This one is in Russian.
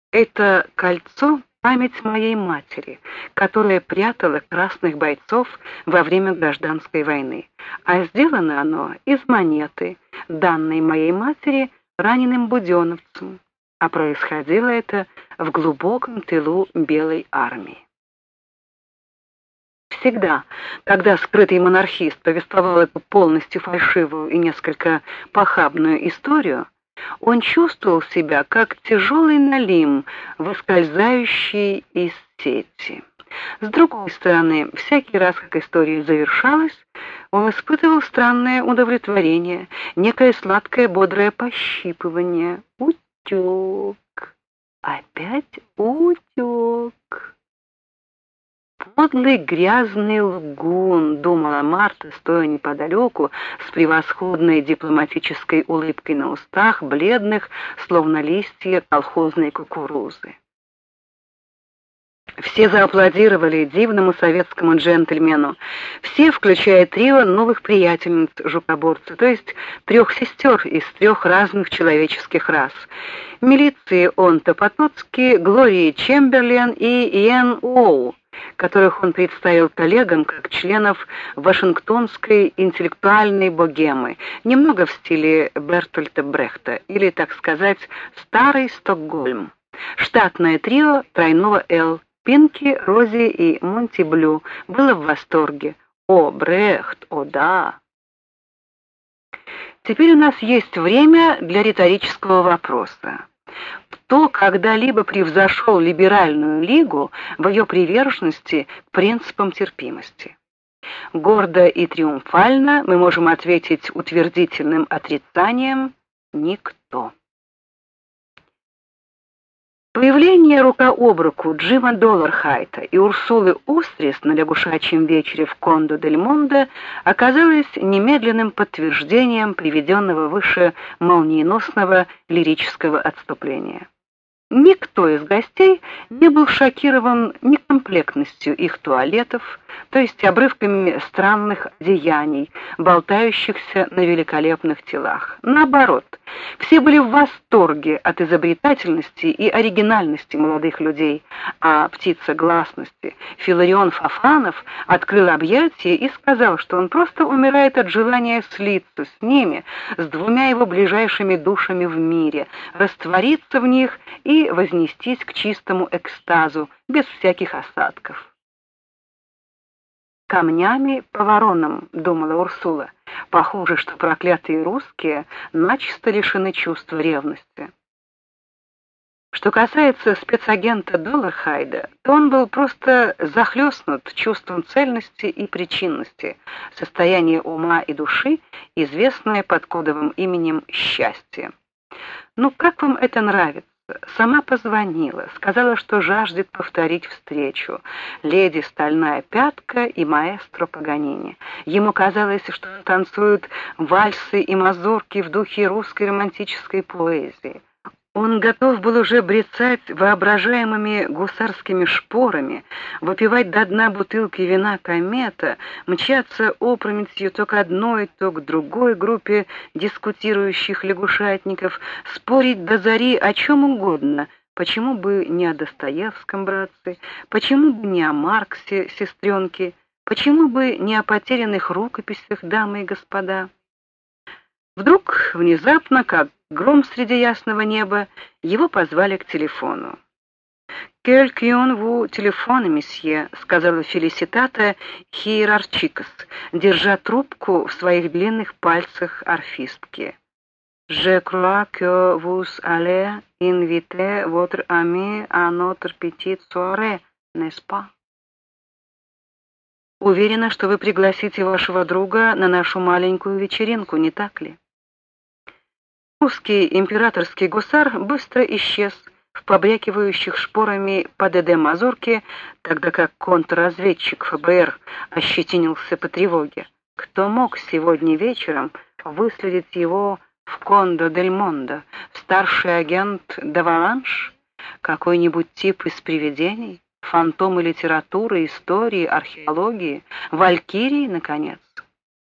Это кольцо — память моей матери, которая прятала красных бойцов во время гражданской войны, а сделано оно из монеты, данной моей матери раненым буденовцам, а происходило это в глубоком тылу Белой армии. Всегда, когда скрытый монархист повествовал эту полностью фальшивую и несколько похабную историю, он чувствовал себя как тяжелый налим, выскользающий из сети. С другой стороны, всякий раз, как история завершалась, он испытывал странное удовлетворение, некое сладкое бодрое пощипывание. Утек! Опять утек! «Подлый грязный лгун», — думала Марта, стоя неподалеку, с превосходной дипломатической улыбкой на устах, бледных, словно листья колхозной кукурузы. Все зааплодировали дивному советскому джентльмену, все, включая трио новых приятельниц жукоборца, то есть 3 сестер из 3 разных человеческих рас. Милиции Онто Потоцки, Глории Чемберлен и Иэн Уоу, которых он представил коллегам как членов Вашингтонской интеллектуальной богемы, немного в стиле Бертольта Брехта, или, так сказать, старый Стокгольм. Штатное трио тройного «Л» Пинки, Рози и Монти Блю было в восторге. «О, Брехт, о да!» Теперь у нас есть время для риторического вопроса. Кто когда-либо превзошел либеральную лигу в ее приверженности к принципам терпимости? Гордо и триумфально мы можем ответить утвердительным отрицанием: никто. Появление рука об руку Джима Доллархайта и Урсулы Устрис на лягушачьем вечере в Кондо-дель-Монде оказалось немедленным подтверждением приведенного выше молниеносного лирического отступления. Никто из гостей не был шокирован некомплектностью их туалетов, то есть обрывками странных одеяний, болтающихся на великолепных телах. Наоборот, все были в восторге от изобретательности и оригинальности молодых людей, а птица гласности Филарион Фофанов открыл объятия и сказал, что он просто умирает от желания слиться с ними, с 2 его ближайшими душами в мире, раствориться в них и вознестись к чистому экстазу, без всяких осадков. «Камнями по воронам», — думала Урсула. «Похоже, что проклятые русские начисто лишены чувства ревности». Что касается спецагента Доллархайда, то он был просто захлестнут чувством цельности и причинности, состояние ума и души, известное под кодовым именем «счастье». «Ну, как вам это нравится?» Сама позвонила, сказала, что жаждет повторить встречу. Леди Стальная Пятка и маэстро Паганини. Ему казалось, что он танцует вальсы и мазурки в духе русской романтической поэзии. Он готов был уже брецать воображаемыми гусарскими шпорами, выпивать до дна бутылки вина «Комета», мчаться опрометью то к одной, то к другой группе дискутирующих лягушатников, спорить до зари о чем угодно. Почему бы не о Достоевском, братцы? Почему бы не о Марксе, сестренки? Почему бы не о потерянных рукописях, дамы и господа? Вдруг, внезапно, как гром среди ясного неба, его позвали к телефону. «Quelqu'un vous téléphone, месье», — сказала Фелиситата Хиерарчикос, держа трубку в своих длинных пальцах арфистки. «Je crois que vous allez inviter votre ami à notre petite soirée, n'est-ce pas?» «Уверена, что вы пригласите вашего друга на нашу маленькую вечеринку, не так ли?» Русский императорский гусар быстро исчез в побрякивающих шпорами ПДД-мазурке, тогда как контрразведчик ФБР ощетинился по тревоге. Кто мог сегодня вечером выследить его в Кондо-дель-Мондо? Старший агент Даваланш? Какой-нибудь тип из привидений? Фантомы литературы, истории, археологии? Валькирии, наконец?